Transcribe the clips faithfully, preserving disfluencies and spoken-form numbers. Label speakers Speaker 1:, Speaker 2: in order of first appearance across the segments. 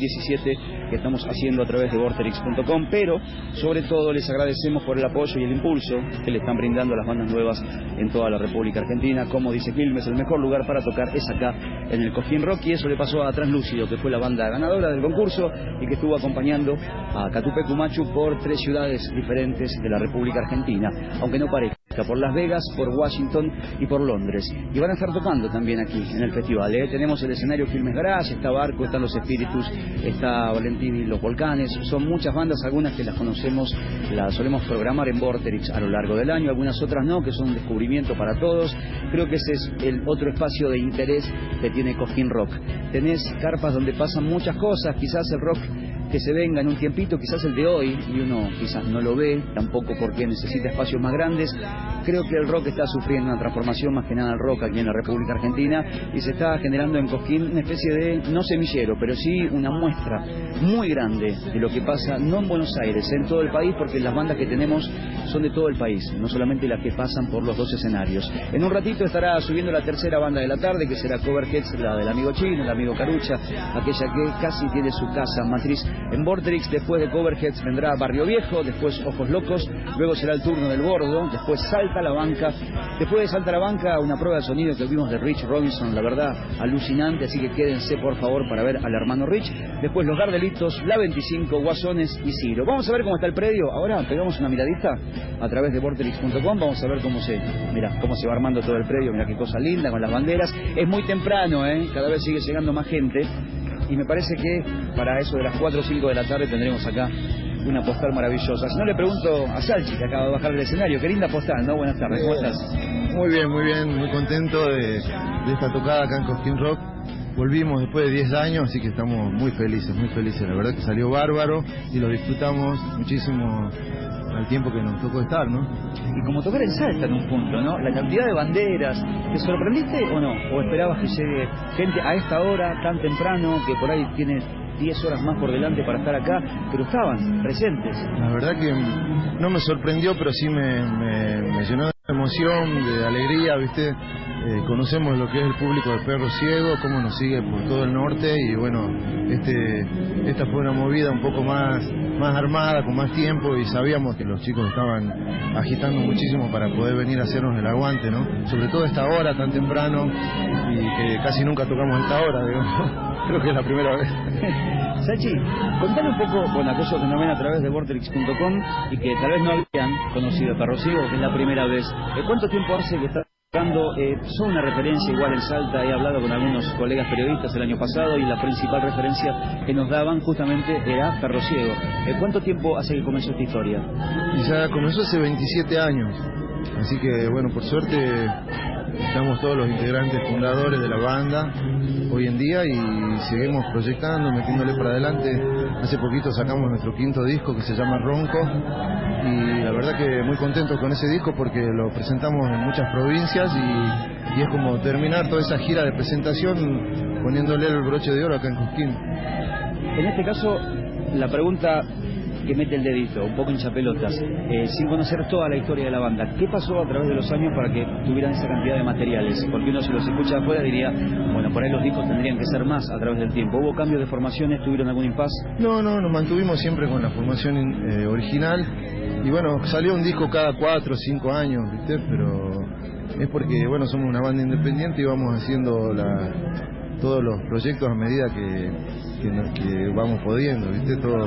Speaker 1: diecisiete que estamos haciendo a través de vorterix punto com, pero sobre todo les agradecemos por el apoyo y el impulso que le están brindando a las bandas nuevas en toda la República Argentina. Como dice Quilmes, el mejor lugar para tocar es acá en el Cosquín Rock, y eso le pasó a Translúcido, que fue la banda ganadora del concurso y que estuvo acompañando a Catupecu Machu por tres ciudades diferentes de la República Argentina, aunque no parezca, por Las Vegas, por Washington y por Londres. Y van a estar tocando también aquí en el festival, ¿eh? Tenemos el escenario Quilmes Garage, está Barco, están Los Espíritus, está Valentín y los Volcanes. Son muchas bandas, algunas que las conocemos, las solemos programar en Vorterix a lo largo del año, algunas otras no, que son un descubrimiento para todos. Creo que ese es el otro espacio de interés que tiene Cosquín Rock. Tenés carpas donde pasan muchas cosas, quizás el rock que se venga en un tiempito, quizás el de hoy, y uno quizás no lo ve, tampoco porque necesita espacios más grandes. Creo que el rock está sufriendo una transformación, más que nada el rock aquí en la República Argentina, y se está generando en Cosquín una especie de, no semillero, pero sí una muestra muy grande de lo que pasa, no en Buenos Aires, en todo el país, porque las bandas que tenemos son de todo el país, no solamente las que pasan por los dos escenarios. En un ratito estará subiendo la tercera banda de la tarde, que será Coverheads, la del amigo Chino, el amigo Carucha, aquella que casi tiene su casa matriz en Vorterix. Después de Coverheads vendrá Barrio Viejo, después Ojos Locos, luego será el turno del Bordo, después Salta la Banca, después de Salta la Banca una prueba de sonido que vimos de Rich Robinson, la verdad alucinante, así que quédense por favor para ver al hermano Rich. Después Los Gardelitos, La veinticinco, Guasones y Ciro. Vamos a ver cómo está el predio. Ahora pegamos una miradita a través de vorterix punto com, vamos a ver cómo se, mira, cómo se va armando todo el predio. Mira qué cosa linda con las banderas. Es muy temprano, ¿eh? Cada vez sigue llegando más gente, y me parece que para eso de las cuatro o cinco de la tarde tendremos acá una postal maravillosa. Si no, le pregunto a Salchi, que acaba de bajar del escenario. Qué linda postal, ¿no? Buenas tardes, ¿cómo estás?
Speaker 2: Muy bien, muy bien, muy contento de, de esta tocada acá en Cosquín Rock. Volvimos después de diez años, así que estamos muy felices, muy felices. La verdad que salió bárbaro y lo disfrutamos muchísimo al tiempo que nos tocó estar, ¿no?
Speaker 1: Y como tocar en Salta en un punto, ¿no? La cantidad de banderas, ¿te sorprendiste o no? ¿O esperabas que llegue gente a esta hora tan temprano, que por ahí tiene diez horas más por delante para estar acá, pero estaban presentes?
Speaker 2: La verdad que no me sorprendió, pero sí me, me, me llenó de emoción, de alegría, ¿viste? Eh, conocemos lo que es el público de Perro Ciego, cómo nos sigue por todo el norte, y bueno, este esta fue una movida un poco más, más armada, con más tiempo, y sabíamos que los chicos estaban agitando muchísimo para poder venir a hacernos el aguante, ¿no? Sobre todo a esta hora tan temprano, y que casi nunca tocamos a esta hora, digamos. Creo que es la primera vez.
Speaker 1: Sachi, contale un poco, bueno, aquellos que nos ven a través de vorterix punto com y que tal vez no habían conocido a Perro Ciego, que es la primera vez. ¿Cuánto tiempo hace que está tocando? Eh, son una referencia igual en Salta, he hablado con algunos colegas periodistas el año pasado y la principal referencia que nos daban justamente era Perro Ciego. Eh, ¿Cuánto tiempo hace que comenzó esta historia?
Speaker 2: Y ya comenzó hace veintisiete años, así que bueno, por suerte estamos todos los integrantes fundadores de la banda hoy en día y seguimos proyectando, metiéndole para adelante. Hace poquito sacamos nuestro quinto disco que se llama Ronco, y la verdad que muy contentos con ese disco porque lo presentamos en muchas provincias y, y es como terminar toda esa gira de presentación poniéndole el broche de oro acá en Cosquín.
Speaker 1: En este caso, la pregunta que mete el dedito, un poco hinchapelotas, eh, sin conocer toda la historia de la banda, ¿qué pasó a través de los años para que tuvieran esa cantidad de materiales? Porque uno, si los escucha afuera, diría, bueno, por ahí los discos tendrían que ser más a través del tiempo. ¿Hubo cambios de formaciones? ¿Tuvieron algún impasse?
Speaker 2: No, no, nos mantuvimos siempre con la formación eh, original, y bueno, salió un disco cada cuatro o cinco años, ¿viste? Pero es porque, bueno, somos una banda independiente y vamos haciendo la, todos los proyectos a medida que Que, que vamos pudiendo, ¿viste? Todos,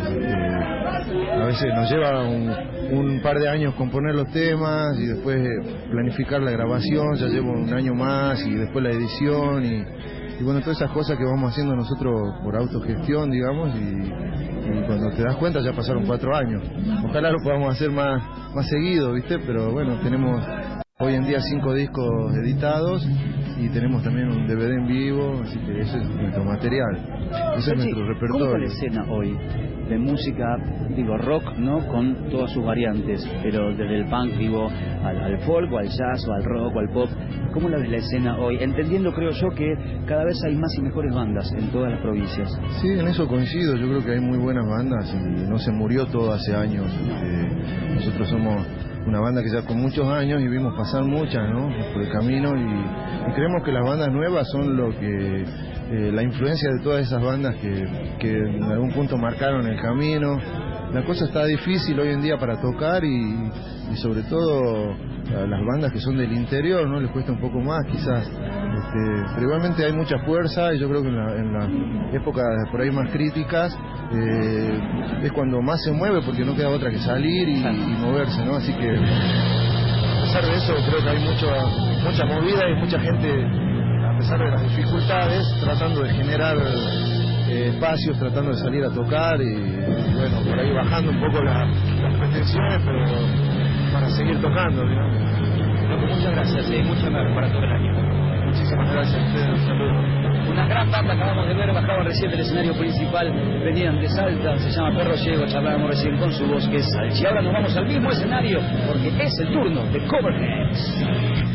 Speaker 2: eh, a veces nos lleva un, un par de años componer los temas y después planificar la grabación, ya lleva un año más, y después la edición y, y bueno, todas esas cosas que vamos haciendo nosotros por autogestión, digamos, y, y cuando te das cuenta ya pasaron cuatro años. Ojalá lo podamos hacer más, más seguido, ¿viste? Pero bueno, tenemos hoy en día cinco discos editados y tenemos también un D V D en vivo, así que ese es nuestro material, ese es nuestro repertorio.
Speaker 1: ¿Cómo está la escena hoy de música, digo, rock, ¿no? Con todas sus variantes, pero desde el punk, digo, al, al folk, o al jazz, o al rock, o al pop? ¿Cómo la ves la escena hoy? Entendiendo, creo yo, que cada vez hay más y mejores bandas en todas las provincias.
Speaker 2: Sí, en eso coincido, yo creo que hay muy buenas bandas y no se murió todo hace años. Eh, nosotros somos una banda que ya con muchos años y vimos pasar muchas, ¿no? Por el camino, y, y creemos que las bandas nuevas son lo que eh, la influencia de todas esas bandas que, que en algún punto marcaron el camino. La cosa está difícil hoy en día para tocar y, y sobre todo a las bandas que son del interior, ¿no? Les cuesta un poco más quizás, este, pero igualmente hay mucha fuerza y yo creo que en, la, en las épocas por ahí más críticas eh, es cuando más se mueve porque no queda otra que salir y, y moverse, ¿no? Así que a pesar de eso creo que hay mucha, mucha movida y mucha gente, a pesar de las dificultades, tratando de generar eh, espacios, tratando de salir a tocar y, y bueno, por ahí bajando un poco la, las pretensiones, pero para seguir tocando, digamos.
Speaker 1: Loco, muchas gracias, eh, mucho mejor para todo el año.
Speaker 2: Muchísimas gracias a ustedes, un saludo.
Speaker 1: Una gran banda acabamos de ver, bajaba recién del escenario principal, venían de Salta, se llama Perro Ciego, charlábamos recién con su voz que es Salchi. Y ahora nos vamos al mismo escenario, porque es el turno de Coverheads.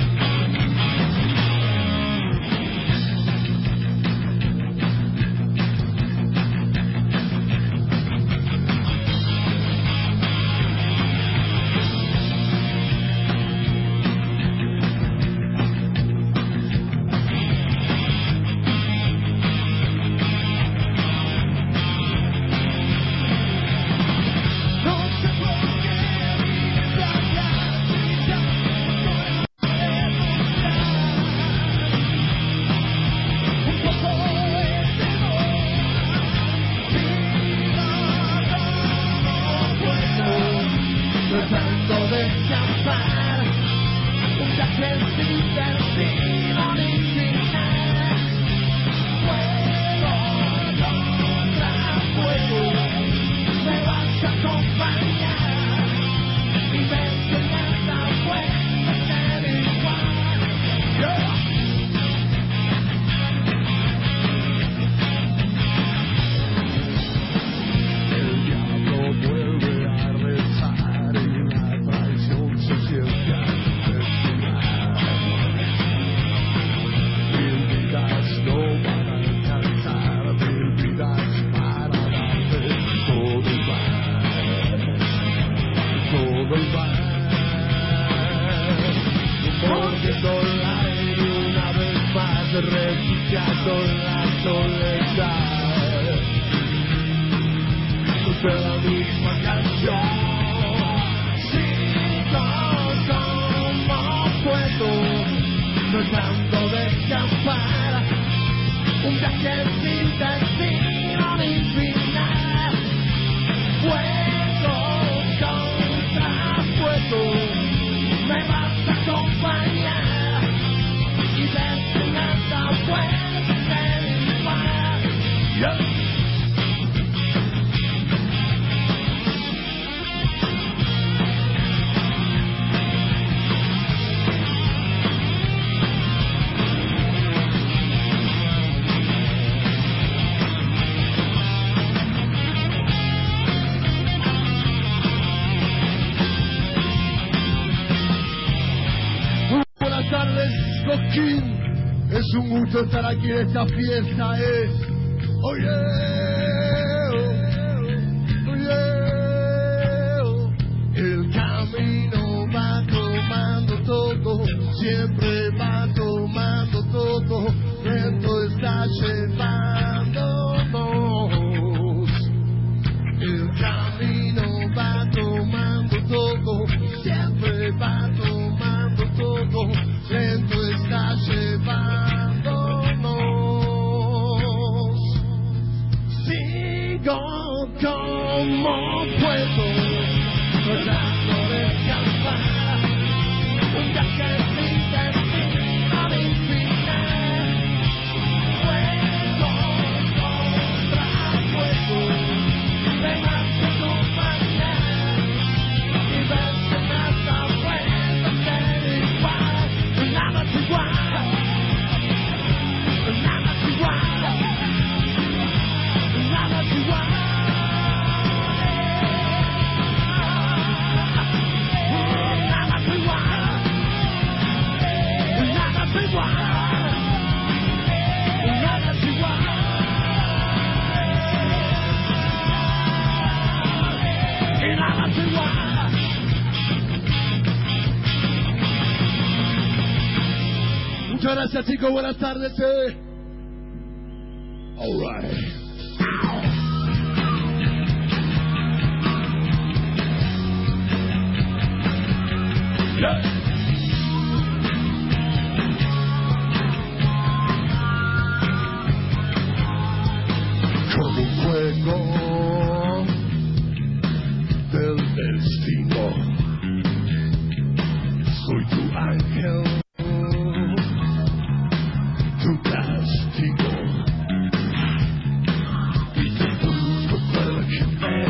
Speaker 3: Es un gusto estar aquí en esta fiesta, eh. Oh yeah, oh yeah, oh. El camino va tomando todo, siempre va tomando todo, lento está llevándonos. El camino va tomando todo, siempre va tomando todo, lento está llevándonos. Como puedo, tratando de escapar, un viaje sin destino al final. Fuego contra fuego, me vas a acompañar y verte hasta vuelta a ser igual. Nada es igual, nada es igual, nada es igual. Muchas gracias, chicos, buenas tardes. Eh. Alright. Yeah. Como un juego del destino, soy tu ángel, tu castigo, y te busco proteger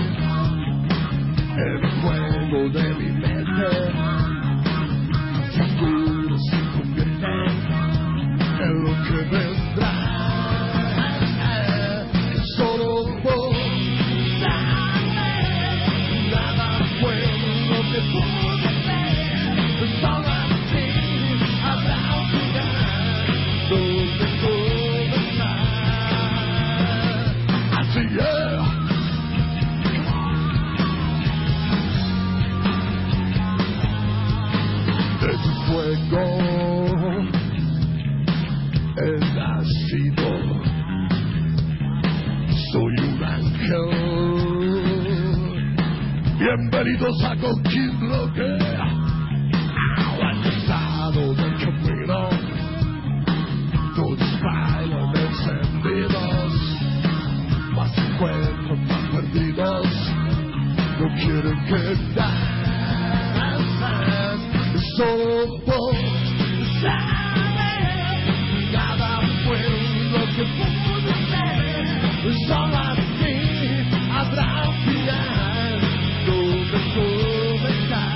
Speaker 3: el juego de mi mente. Tu futuro se convierte en lo que vendrá. Solo vos sabes, nada fue lo que pude ser. Solo así habrá un lugar donde comenzar. Así es. De tu fuego he nacido. Soy un ángel. Bienvenidos a Coquín Bloque. Al estado del camino. Todos bailan encendidos. Más encuentros más perdidos. No quieren quedar. Solo vos sabes. Nada fue lo que pude ser. Solo así habrá un final donde comenzar.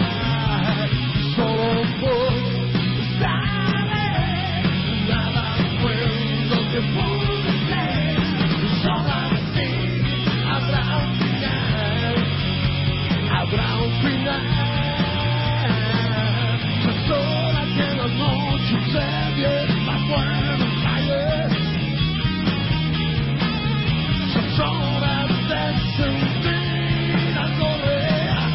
Speaker 3: Solo vos sabes, nada fue lo que pude ser. Solo así habrá un final, habrá un final. Las horas de la noche se vienen más buenas calles. Horas de sentir al correr.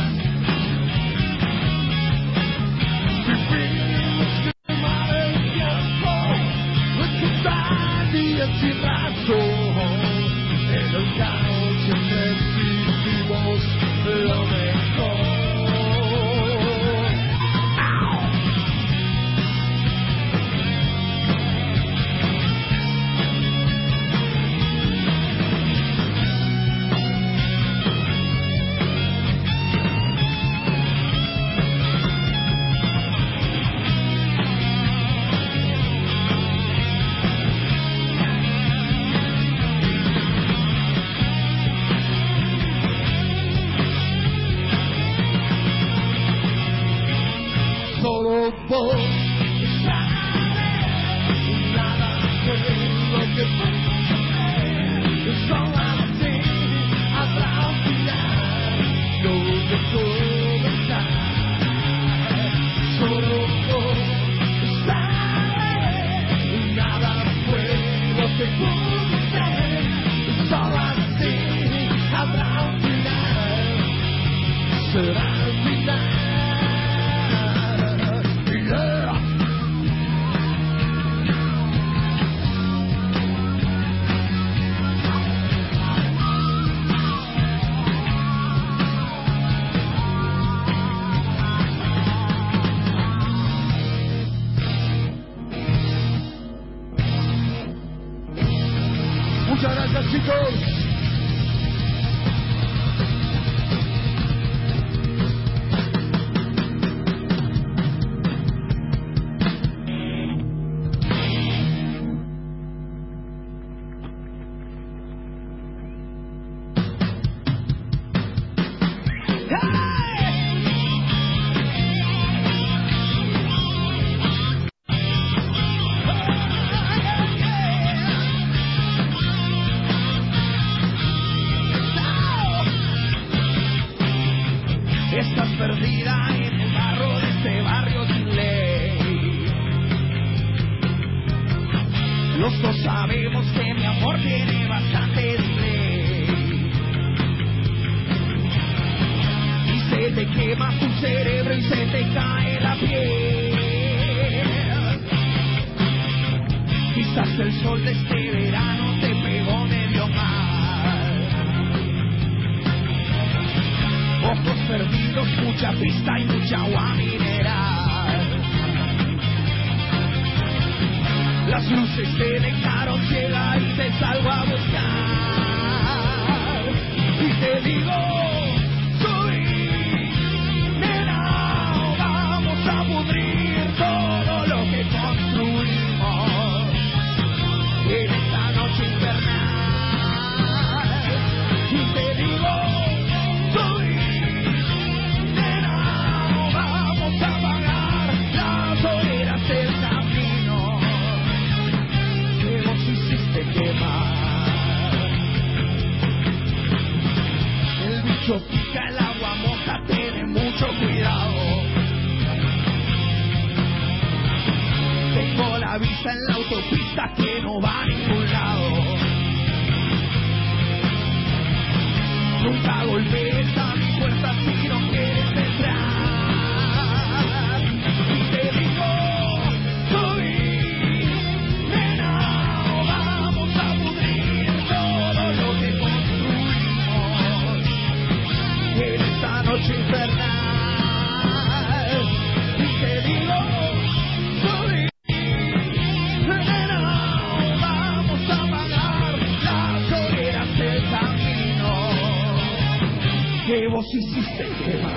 Speaker 3: Vivimos quemar el tiempo, recordar días sin razón. En el caos siempre vivimos lo mejor. Solo vos sabes, nada fue lo que pude. Solo así habrá un final donde comenzar. Solo vos sabes, nada fue lo que pude ser. Solo así habrá un final, será el final. Muchas gracias, chicos. Estás perdida en el barro de este barrio sin ley. Los dos sabemos que mi amor tiene bastante delay. Y se te quema tu cerebro y se te cae la piel. Quizás el sol de este verano te ruidos, mucha pista y mucha agua mineral. Las luces te dejaron ciega y te salgo a buscar. Y te digo, soy nena, vamos a pudrir todo lo que construimos en esta noche infernal. Y te digo, soy nena, vamos a apagar las hogueras del camino que vos hiciste quemar. El bicho pica, el agua moja, tiene mucho cuidado. Tengo la vista en la autopista que no va a ningún lado. Nunca golpees a mi puerta si no quieres entrar. Y te digo, soy nena, vamos a pudrir todo lo que construimos en esta noche infernal. Y te digo, soy nena, vamos a apagar las hogueras del camino que vos hiciste quemar.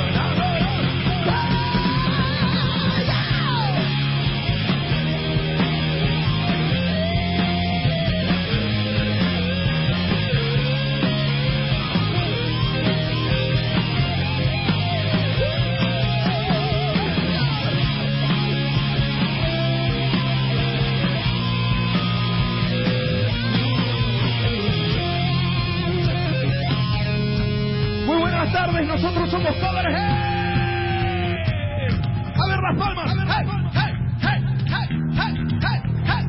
Speaker 3: Muy buenas tardes, nosotros somos Covers. ¡Hey! A ver las palmas. ¡Hey! ¡Hey! ¡Hey! ¡Hey! ¡Hey! ¡Hey!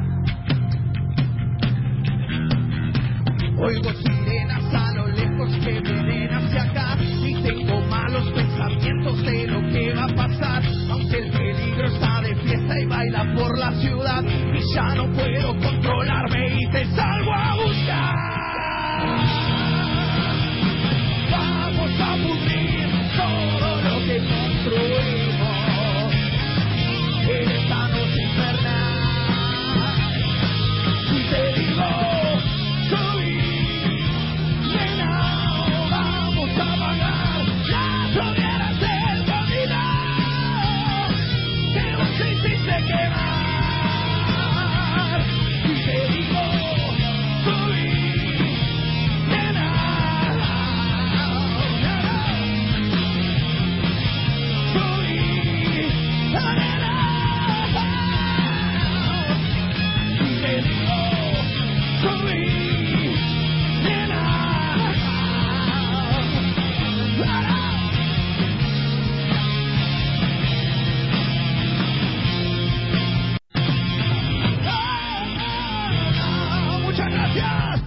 Speaker 3: ¡Hey! Oigo sirenas a lo lejos que vienen hacia acá y tengo malos pensamientos de lo que va a pasar. Aunque el peligro está de fiesta y baila por la ciudad y ya no puedo controlarme y te salgo a buscar. Vamos a pudrir todo lo que construimos en esta noche infernal. Y te digo, soy nena, vamos a apagar las hogueras del camino que vos hiciste quemar. Y te digo, soy nena, soy nena. Y te digo, soy nena. Muchas gracias.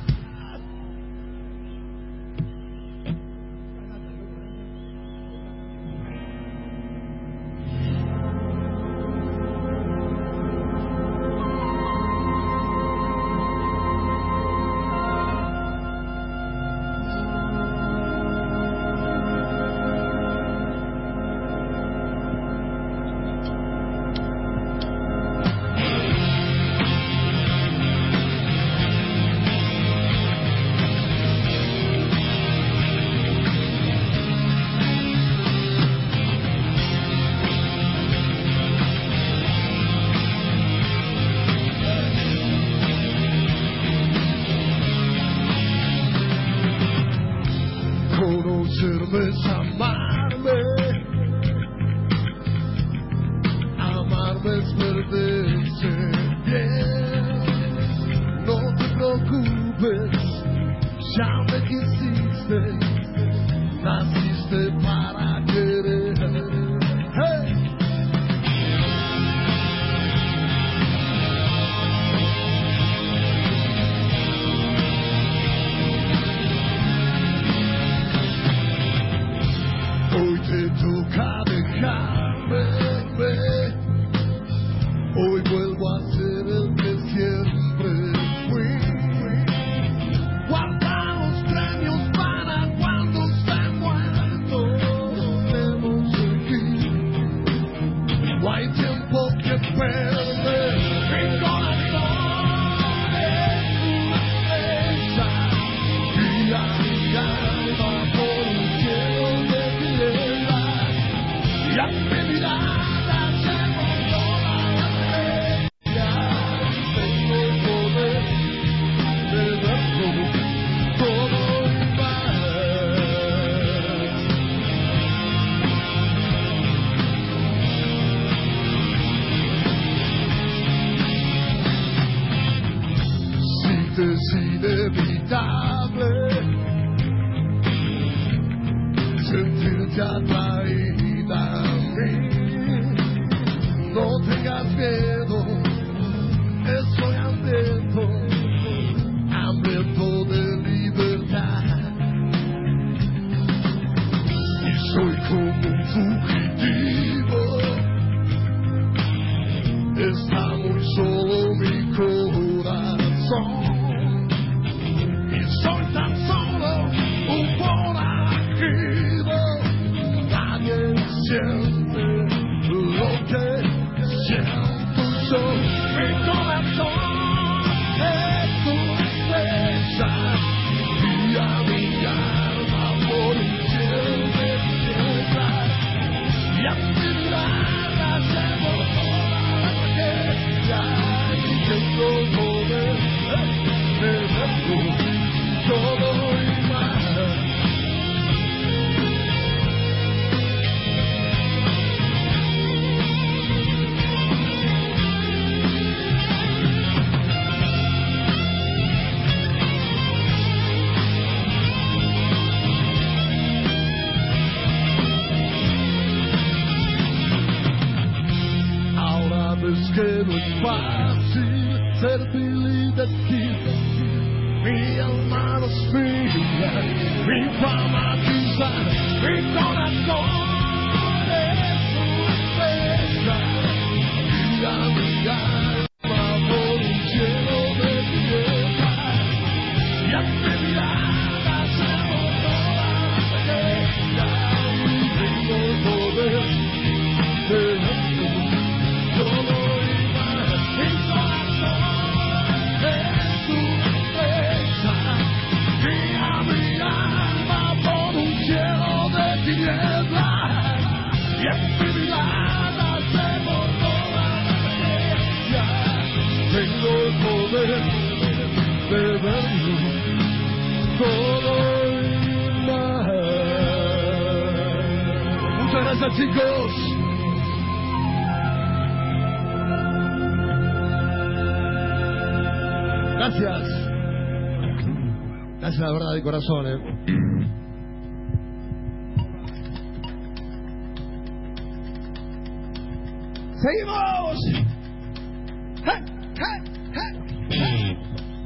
Speaker 3: Conocerme es amarme, amarme es perderse bien. No te preocupes, ya me quisiste, naciste para querer. Hey. Hoy te toca dejarme, hoy vuelvo a ser el que siempre fui. Guarda los premios para cuando esté muerto. te ha traído a mí. No tengas miedo, estoy hambriento, hambriento de libertad. Y soy como un fugitivo, está muy solo mi corazón. Y soy tan solo un forajido, nadie siente lo que siento yo. Mi corazón es tu estrella, guía mi alma por un cielo de piedra, y a mi mirada llevo toda la tragedia, y tengo poder de verlo todo y más. Ahora ves que no es fácil ser feliz de ti. Mi alma no es mía, mi fama quizá, mi corazón es tu estrella, guía mi alma por un cielo de piedra, y a mi mirada llevo toda la tragedia, y tengo el poder de verlo todo y más. Mi corazón es tu estrella, guía mi alma por un cielo de tinieblas, y en mi mirada llevo toda la tragedia, tengo el poder de verlo todo y más. Muchas gracias, chicos. Gracias. Gracias, la verdad, de corazón, eh. ¡Seguimos! ¡Hey, hey, hey, hey!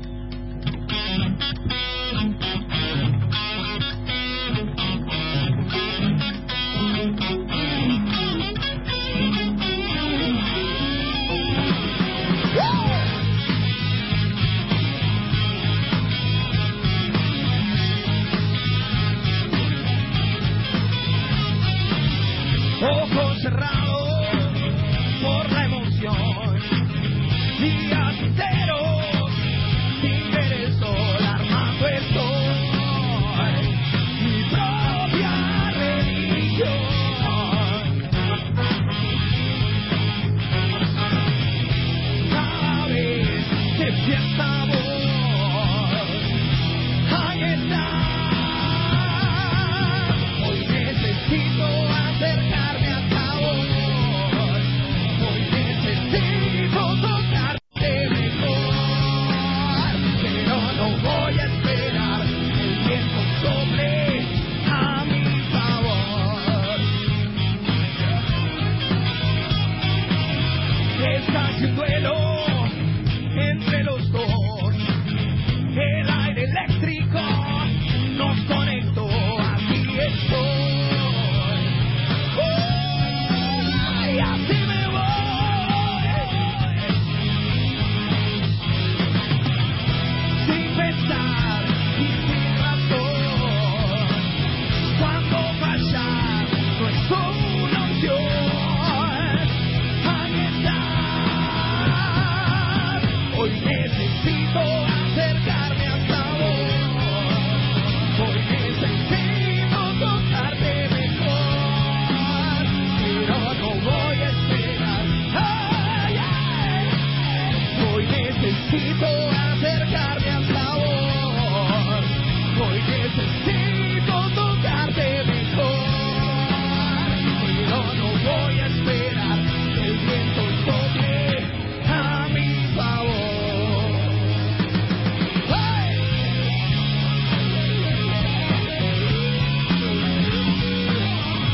Speaker 3: Ojos cerrados por la emoción, días enteros sin ver el sol, armando estoy mi propia religión. Cada vez que fiesta voz, ahí está. Hoy necesito acercarme hasta vos. Hoy necesito tocarte mejor, pero no voy a esperar el tiempo sobre a mi favor. Es casi un duelo entre los dos, el aire eléctrico nos conectó, así estoy. Y así me voy, sin pensar y sin razón. Cuando fallar no es una opción, ahí está. Hoy necesito acercarme hasta vos. Hoy necesito tocarte mejor, pero no voy a esperar. Ay, ay. Hoy necesito acercarme hasta vos. Hoy necesito tocarte mejor, pero no voy a esperar que el viento sople a mi favor. ¡Ay!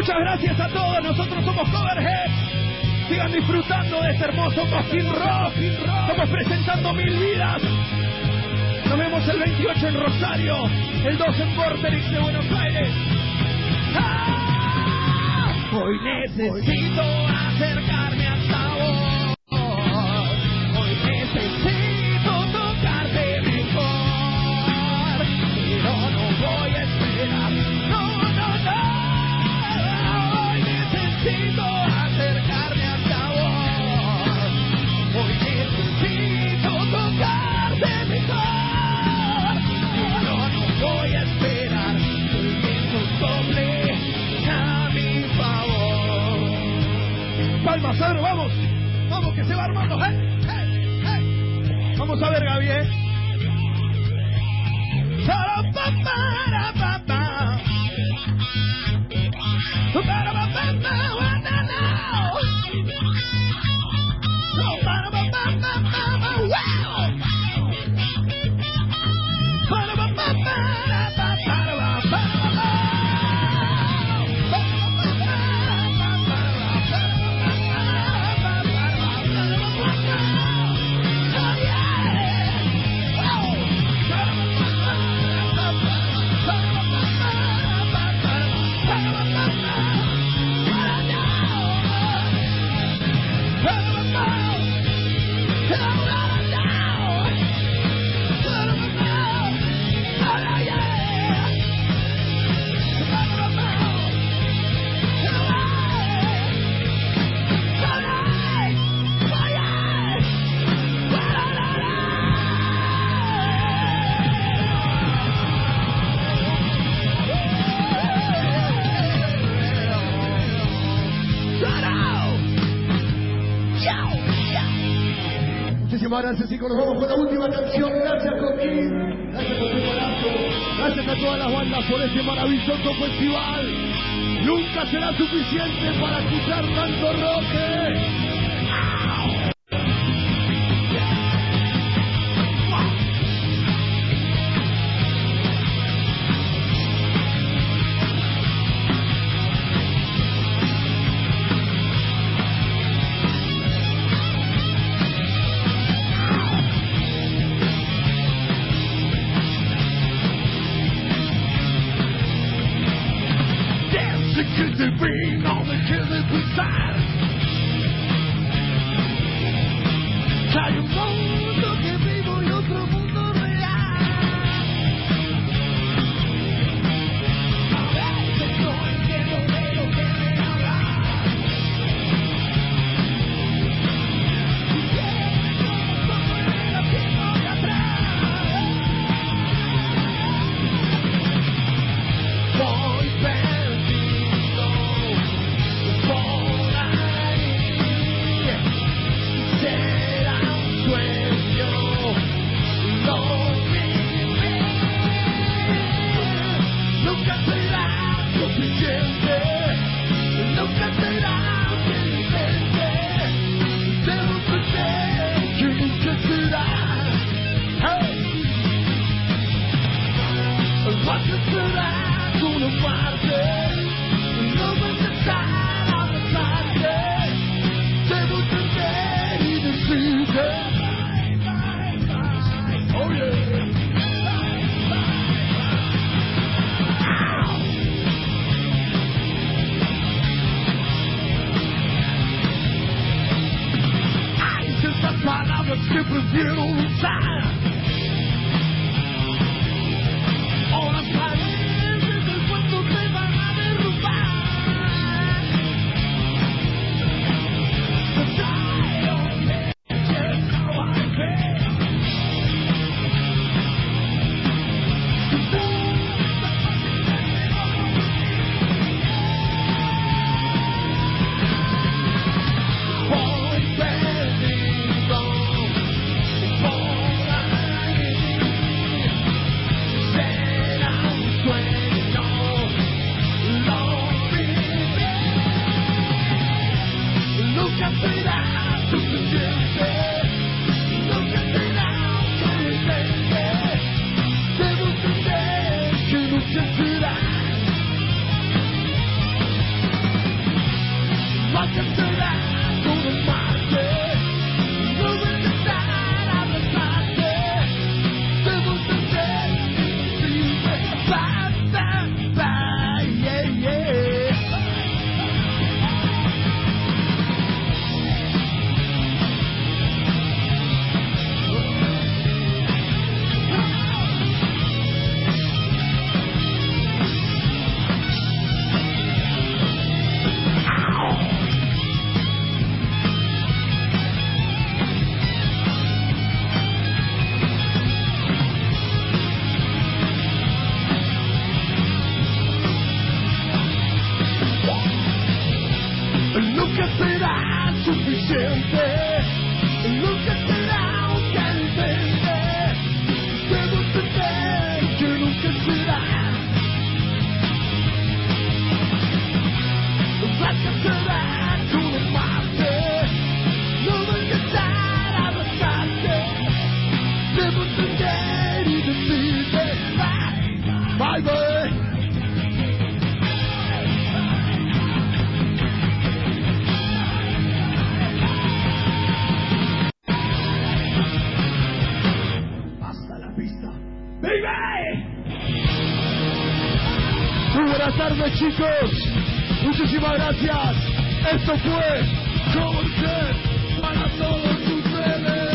Speaker 3: Muchas gracias a todos, nosotros somos Coverhead. Sigan disfrutando de este hermoso Coffin Rock. Estamos presentando Mil Vidas. Nos vemos el veintiocho en Rosario, el dos en Vorterix de Buenos Aires. ¡Ah! Hoy necesito acercarme hasta vos. Hoy necesito tocarte mejor. Pero no voy a esperar. No, no, no. Hoy necesito acercarme hasta vos. Hoy necesito tocarte mejor. Pero no voy a esperar que el viento sople a mi favor. Palmas, Sandro, vamos. Vamos, que se va armando. ¡Eh! ¡Eh! ¡Eh! Vamos a ver, Gaby, ¿eh? Muchísimas gracias, chicos. Nos vamos con la última canción. Gracias, Coquín. Gracias por tu golazo. Gracias a todas las bandas por este maravilloso festival. Nunca será suficiente para escuchar tanto rock. Hay un mundo que vivo y otro mundo real. A veces no entiendo de lo que me hablas. Y siempre como en el asiento de atrás. Voy perdido por ahí. Será sueño, lo viví. Nunca será suficiente, nunca será suficiente. Debo entender que nunca será. Hey. Cuando será una parte, no voy a empezar a besarte. Debo entender y decirte. Oh yeah. Hay ciertas palabras que prefiero usar. O las paredes del cuento te van a derrumbar. But I don't care just how I feel. Voy perdido por ahí.
Speaker 4: Muy buenas tardes, chicos. Muchísimas gracias. Esto fue Como Usted para todos ustedes.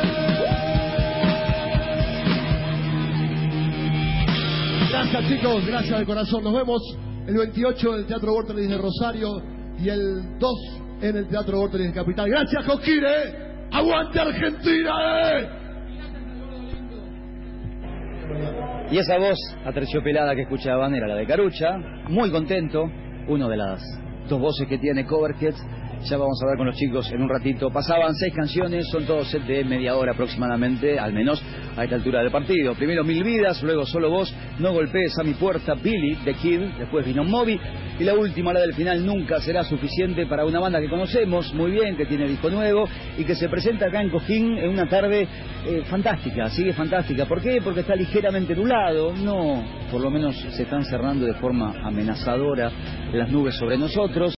Speaker 4: Gracias, chicos. Gracias de corazón. Nos vemos el veintiocho en el Teatro Vorterix de Rosario y el dos en el Teatro Vorterix de Capital. Gracias, Coquire. ¡Aguante Argentina, eh!
Speaker 1: Y esa voz aterciopelada que escuchaban era la de Carucha, muy contento, uno de las dos voces que tiene Coverheads. Ya vamos a hablar con los chicos en un ratito. Pasaban seis canciones, son todos set de media hora aproximadamente, al menos a esta altura del partido. Primero Mil Vidas, luego Solo Vos, No Golpees a Mi Puerta, Billy, The Kid, después vino Moby, y la última, la del final, Nunca Será Suficiente, para una banda que conocemos muy bien, que tiene disco nuevo y que se presenta acá en Cojín en una tarde eh, fantástica, sigue fantástica. ¿Por qué? Porque está ligeramente nublado, no, por lo menos se están cerrando de forma amenazadora las nubes sobre nosotros.